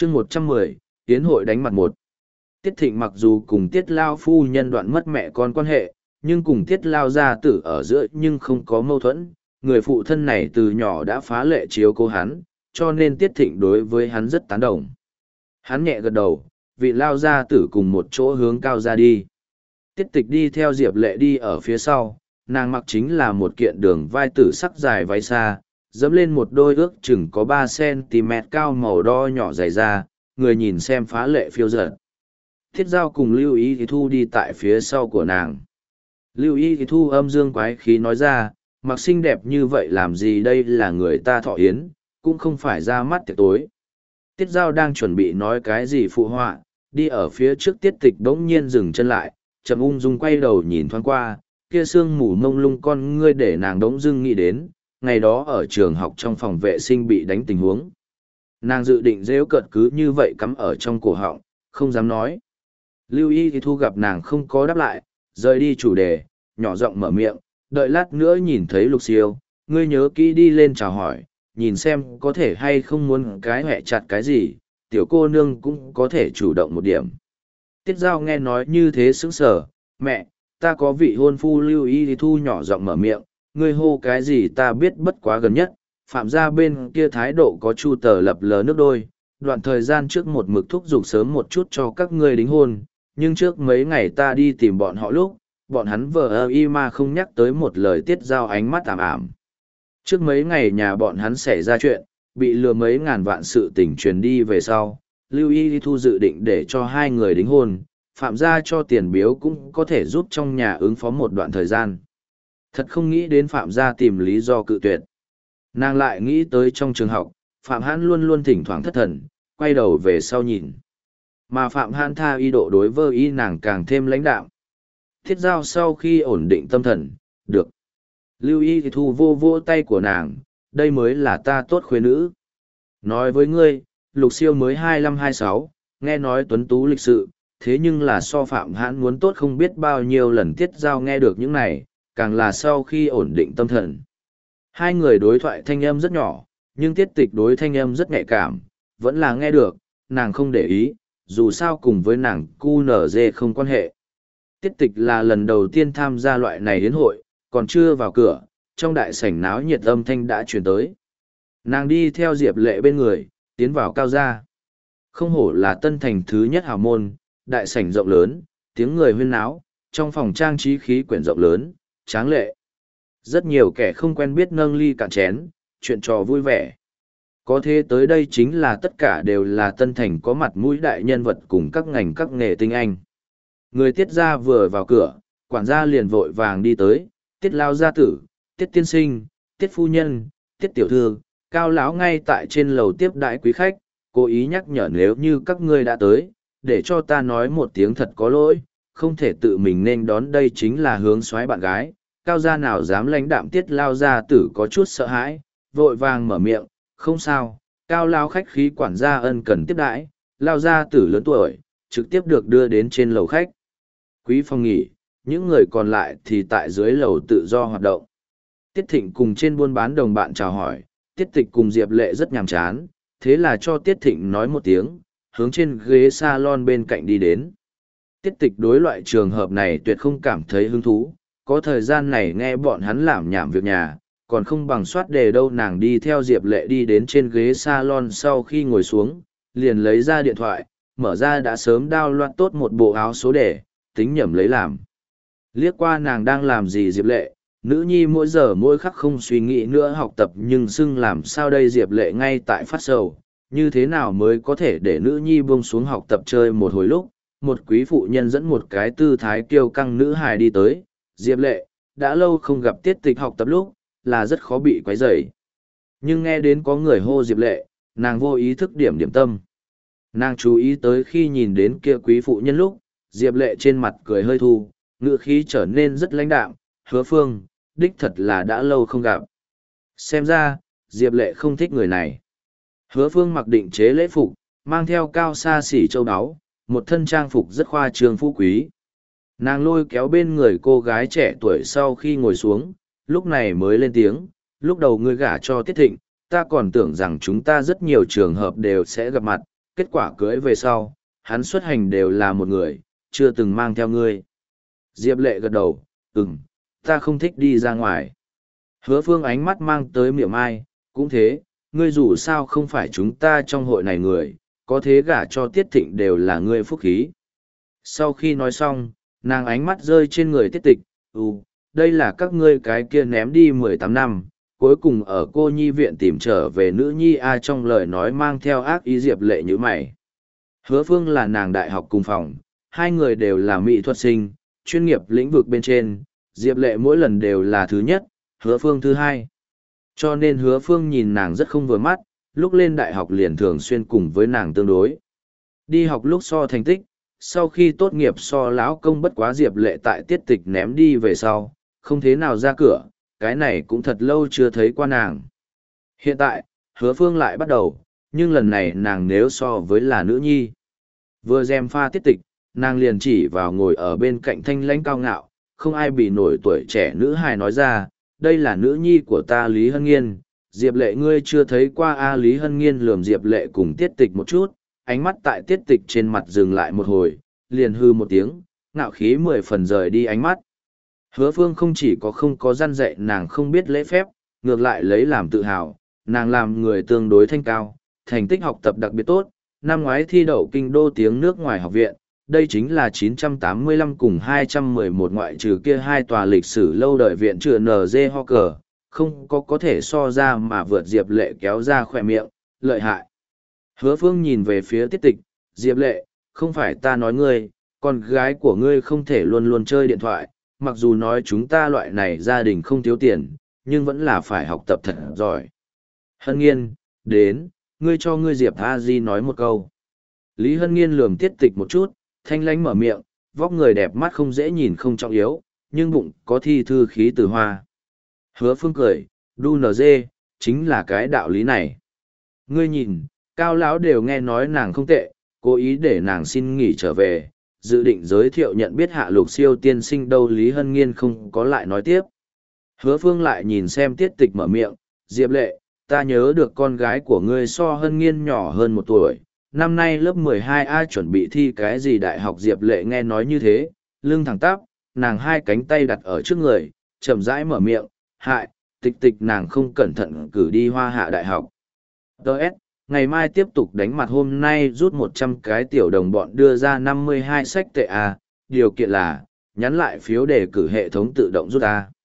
chương 110, Yến hội đánh mặt một. Tiết Thịnh mặc dù cùng Tiết Lao phu nhân đoạn mất mẹ con quan hệ, nhưng cùng Tiết Lao gia tử ở giữa nhưng không có mâu thuẫn. Người phụ thân này từ nhỏ đã phá lệ chiếu cố hắn, cho nên Tiết Thịnh đối với hắn rất tán đồng. Hắn nhẹ gật đầu, vị Lao gia tử cùng một chỗ hướng cao ra đi. Tiết Tịch đi theo Diệp Lệ đi ở phía sau, nàng mặc chính là một kiện đường vai tử sắc dài váy xa, dẫm lên một đôi ước chừng có 3 cm cao màu đo nhỏ dày da, người nhìn xem phá lệ phiêu dật. Thiết Giao cùng Lưu Y thì Thu đi tại phía sau của nàng. Lưu Y thì Thu âm dương quái khí nói ra, mặc xinh đẹp như vậy làm gì, đây là người ta thọ yến, cũng không phải ra mắt tiệc tối. Tiết Giao đang chuẩn bị nói cái gì phụ họa, đi ở phía trước Tiết Tịch bỗng nhiên dừng chân lại, chậm ung dung quay đầu nhìn thoáng qua, kia sương mù mông lung con ngươi để nàng đống dưng nghĩ đến, ngày đó ở trường học trong phòng vệ sinh bị đánh tình huống. Nàng dự định rêu cợt cứ như vậy cắm ở trong cổ họng, không dám nói. Lưu Y thì Thu gặp nàng không có đáp lại, rời đi chủ đề, nhỏ giọng mở miệng, đợi lát nữa nhìn thấy Lục Siêu, ngươi nhớ kỹ đi lên chào hỏi, nhìn xem có thể hay không muốn cái hẹ chặt cái gì, tiểu cô nương cũng có thể chủ động một điểm. Tiết Giao nghe nói như thế sững sờ, mẹ, ta có vị hôn phu. Lưu Y thì Thu nhỏ giọng mở miệng, ngươi hô cái gì ta biết bất quá gần nhất, phạm gia bên kia thái độ có chu tờ lập lờ nước đôi, đoạn thời gian trước một mực thúc giục sớm một chút cho các ngươi đính hôn, nhưng trước mấy ngày ta đi tìm bọn họ lúc, bọn hắn vờ y mà không nhắc tới một lời. Tiết Giao ánh mắt ảm ảm. Trước mấy ngày nhà bọn hắn xảy ra chuyện, bị lừa mấy ngàn vạn, sự tình truyền đi về sau, Lưu Y Thu dự định để cho hai người đính hôn, phạm gia cho tiền biếu cũng có thể giúp trong nhà ứng phó một đoạn thời gian. Thật không nghĩ đến phạm gia tìm lý do cự tuyệt. Nàng lại nghĩ tới trong trường học, Phạm Hãn luôn luôn thỉnh thoảng thất thần, quay đầu về sau nhìn. Mà Phạm Hãn tha y độ đối với y nàng càng thêm lãnh đạm. Thiết Giao sau khi ổn định tâm thần, được. Lưu Y thì Thu vô vô tay của nàng, đây mới là ta tốt khuê nữ. Nói với ngươi, Lục Siêu mới 25-26, nghe nói tuấn tú lịch sự, thế nhưng là so Phạm Hãn muốn tốt không biết bao nhiêu lần. Tiết Giao nghe được những này, càng là sau khi ổn định tâm thần. Hai người đối thoại thanh âm rất nhỏ, nhưng Tiết Tịch đối thanh âm rất nhạy cảm, vẫn là nghe được, nàng không để ý, dù sao cùng với nàng QNZ không quan hệ. Tiết Tịch là lần đầu tiên tham gia loại này đến hội, còn chưa vào cửa, trong đại sảnh náo nhiệt âm thanh đã truyền tới. Nàng đi theo Diệp Lệ bên người, tiến vào cao gia. Không hổ là Tân Thành thứ nhất hào môn, đại sảnh rộng lớn, tiếng người huyên náo, trong phòng trang trí khí quyển rộng lớn, tráng lệ. Rất nhiều kẻ không quen biết nâng ly cạn chén, chuyện trò vui vẻ. Có thế tới đây chính là tất cả đều là Tân Thành có mặt mũi đại nhân vật cùng các ngành các nghề tinh anh. Người Tiết gia vừa vào cửa, quản gia liền vội vàng đi tới, Tiết Lao gia tử, Tiết tiên sinh, Tiết phu nhân, Tiết tiểu thư, Cao lão ngay tại trên lầu tiếp đãi quý khách, cố ý nhắc nhở nếu như các ngươi đã tới, để cho ta nói một tiếng thật có lỗi, không thể tự mình nên đón, đây chính là hướng soái bạn gái. Cao gia nào dám lãnh đạm. Tiết Lao gia tử có chút sợ hãi, vội vàng mở miệng, không sao. Cao lao khách khí, quản gia ân cần tiếp đãi. Lao gia tử lớn tuổi, trực tiếp được đưa đến trên lầu khách quý phòng nghỉ, những người còn lại thì tại dưới lầu tự do hoạt động. Tiết Thịnh cùng trên buôn bán đồng bạn chào hỏi, Tiết Tịch cùng Diệp Lệ rất nhàm chán, thế là cho Tiết Thịnh nói một tiếng, hướng trên ghế salon bên cạnh đi đến. Tiết Tịch đối loại trường hợp này tuyệt không cảm thấy hứng thú, có thời gian này nghe bọn hắn lảm nhảm việc nhà, còn không bằng soát đề đâu. Nàng đi theo Diệp Lệ đi đến trên ghế salon, sau khi ngồi xuống, liền lấy ra điện thoại, mở ra đã sớm download tốt một bộ áo số đề, tính nhẩm lấy làm. Liếc qua nàng đang làm gì Diệp Lệ, nữ nhi mỗi giờ mỗi khắc không suy nghĩ nữa học tập, nhưng xưng làm sao đây. Diệp Lệ ngay tại phát sầu, như thế nào mới có thể để nữ nhi buông xuống học tập chơi một hồi lúc, một quý phụ nhân dẫn một cái tư thái kiêu căng nữ hài đi tới. Diệp Lệ, đã lâu không gặp. Tiết Tịch học tập lúc, là rất khó bị quấy rầy. Nhưng nghe đến có người hô Diệp Lệ, nàng vô ý thức điểm điểm tâm. Nàng chú ý tới khi nhìn đến kia quý phụ nhân lúc, Diệp Lệ trên mặt cười hơi thu, ngữ khí trở nên rất lãnh đạm, Hứa Phương, đích thật là đã lâu không gặp. Xem ra, Diệp Lệ không thích người này. Hứa Phương mặc định chế lễ phục, mang theo cao xa xỉ châu áo, một thân trang phục rất khoa trương phú quý. Nàng lôi kéo bên người cô gái trẻ tuổi sau khi ngồi xuống, lúc này mới lên tiếng, lúc đầu ngươi gả cho Tiết Thịnh, ta còn tưởng rằng chúng ta rất nhiều trường hợp đều sẽ gặp mặt, kết quả cưới về sau, hắn xuất hành đều là một người, chưa từng mang theo ngươi. Diệp Lệ gật đầu, ta không thích đi ra ngoài. Hứa Phương ánh mắt mang tới miệng ai, cũng thế, ngươi dù sao không phải chúng ta trong hội này người, có thế gả cho Tiết Thịnh đều là ngươi phúc khí. Sau khi nói xong, nàng ánh mắt rơi trên người Tiết Tịch, đây là các ngươi cái kia ném đi 18 năm, cuối cùng ở cô nhi viện tìm trở về nữ nhi a trong lời nói mang theo ác ý. Diệp Lệ như mày. Hứa Phương là nàng đại học cùng phòng, hai người đều là mỹ thuật sinh, chuyên nghiệp lĩnh vực bên trên, Diệp Lệ mỗi lần đều là thứ nhất, Hứa Phương thứ hai. Cho nên Hứa Phương nhìn nàng rất không vừa mắt, lúc lên đại học liền thường xuyên cùng với nàng tương đối. Đi học lúc so thành tích, sau khi tốt nghiệp so lão công bất quá. Diệp Lệ tại Tiết Tịch ném đi về sau, không thế nào ra cửa, cái này cũng thật lâu chưa thấy qua nàng. Hiện tại, Hứa Phương lại bắt đầu, nhưng lần này nàng nếu so với là nữ nhi. Vừa gièm pha Tiết Tịch, nàng liền chỉ vào ngồi ở bên cạnh thanh lãnh cao ngạo, không ai bị nổi tuổi trẻ nữ hài nói ra, đây là nữ nhi của ta Lý Hân Nghiên. Diệp Lệ ngươi chưa thấy qua a? Lý Hân Nghiên lườm Diệp Lệ cùng Tiết Tịch một chút, ánh mắt tại Tiết Tịch trên mặt dừng lại một hồi, liền hư một tiếng, ngạo khí 10 phần rời đi ánh mắt. Hứa Phương không chỉ có không có răn dạy nàng không biết lễ phép, ngược lại lấy làm tự hào, nàng làm người tương đối thanh cao, thành tích học tập đặc biệt tốt, năm ngoái thi đậu kinh đô tiếng nước ngoài học viện, đây chính là 985 cùng 211 ngoại trừ kia hai tòa lịch sử lâu đời viện trừ NG Hawker, không có thể so ra mà vượt. Diệp Lệ kéo ra khỏe miệng, lợi hại. Hứa Phương nhìn về phía Tiết Tịch, Diệp Lệ, không phải ta nói ngươi, con gái của ngươi không thể luôn luôn chơi điện thoại, mặc dù nói chúng ta loại này gia đình không thiếu tiền, nhưng vẫn là phải học tập thật giỏi. Hân Nghiên, đến, ngươi cho ngươi Diệp A Di nói một câu. Lý Hân Nghiên lườm Tiết Tịch một chút, thanh lãnh mở miệng, vóc người đẹp mắt không dễ nhìn không trọng yếu, nhưng bụng có thi thư khí từ hoa. Hứa Phương cười, đu nở dê, chính là cái đạo lý này. Ngươi nhìn, cao lão đều nghe nói nàng không tệ, cố ý để nàng xin nghỉ trở về, dự định giới thiệu nhận biết Hạ Lục Siêu tiên sinh đâu. Lý Hân Nghiên không có lại nói tiếp. Hứa Phương lại nhìn xem Tiết Tịch mở miệng, Diệp Lệ, ta nhớ được con gái của ngươi so Hân Nghiên nhỏ hơn 1 tuổi, năm nay lớp 12A chuẩn bị thi cái gì đại học. Diệp Lệ nghe nói như thế, lưng thẳng tắp, nàng hai cánh tay đặt ở trước người, chậm rãi mở miệng, hại, Tịch nàng không cẩn thận cử đi Hoa Hạ đại học. Đợt, ngày mai tiếp tục đánh mặt, hôm nay rút 100 cái tiểu đồng bọn đưa ra 52 sách tệ A, điều kiện là, nhắn lại phiếu đề cử hệ thống tự động rút A.